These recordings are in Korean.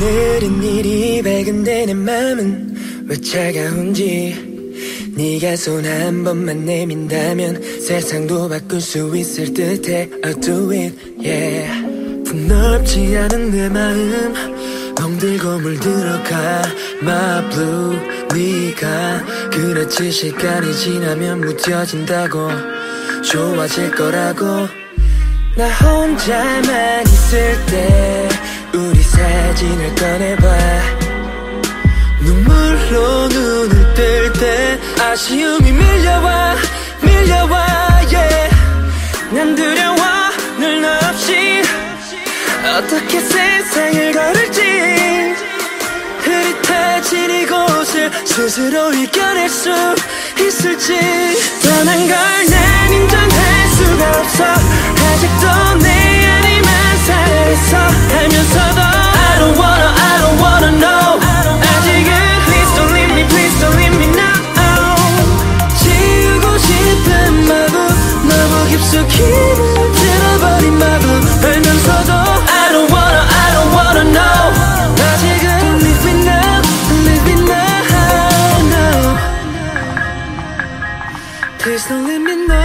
오늘은 일이 밝은데 내 맘은 왜 차가운지 네가 손 한 번만 내민다면 세상도 바꿀 수 있을 듯해 I'll do it, yeah. 폭넓지 않은 내 마음 멍들고 물들어가 My blue 네가 그렇지 시간이 지나면 무뎌진다고 좋아질 거라고 나 혼자만 있을 때 우리 사진을 꺼내봐 눈물로 눈을 뜰 때 아쉬움이 밀려와 yeah. 난 두려워 늘 너 없이 어떻게 세상을 걸을지 흐릿해진 이곳을 스스로 이겨낼 수 있을지 떠난 걸 난 인정할 수가 없어 아직도 내 안에만 살아있어 알면서도 I don't wanna know 아직은 Please don't leave me, please don't leave me now 지우고 싶은 마법 너무 깊숙이 들어버린 마법 알면서도 I don't wanna know 아직은 Leave me now, leave me now Please don't let me know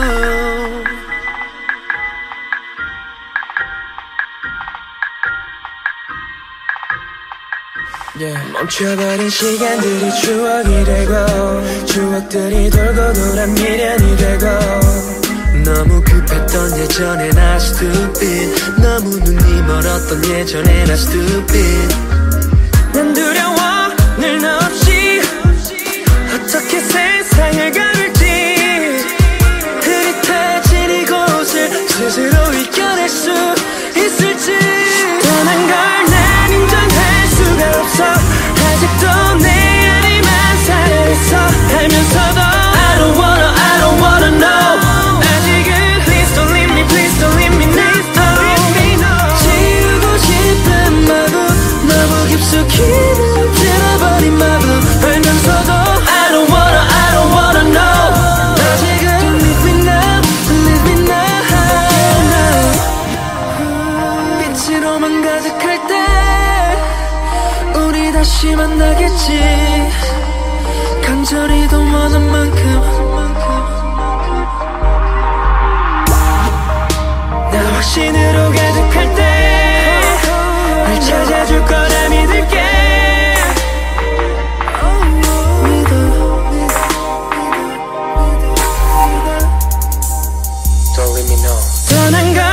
yeah. 멈춰버린 시간들이 추억이 되고 추억들이 돌고 돌아 미련이 되고 너무 급했던 예전엔 I stupid 너무 눈이 멀었던 예전엔 I stupid 난 두려워 늘 너 없이 어떻게 세상을 가를지 흐릿해진 이곳을 스스로 이겨낼 수 있을지 떠난 걸 난 인정할 수가 없어 아직도 내 안에만 살아있어 알면서도 I don't wanna know 아직은 Please don't leave me, please don't leave me now 지우고 싶은 마법 너무 깊숙이 들어버린 마법 알면서도 I don't wanna know 아직은 Leave me now, leave me now 빛으로만 가득할 때 우리 다시 만나겠지 간절히 더 원한 만큼 나 확신으로 가득할 때 날 찾아줄 거라 믿을게 Don't let me know 떠난 걸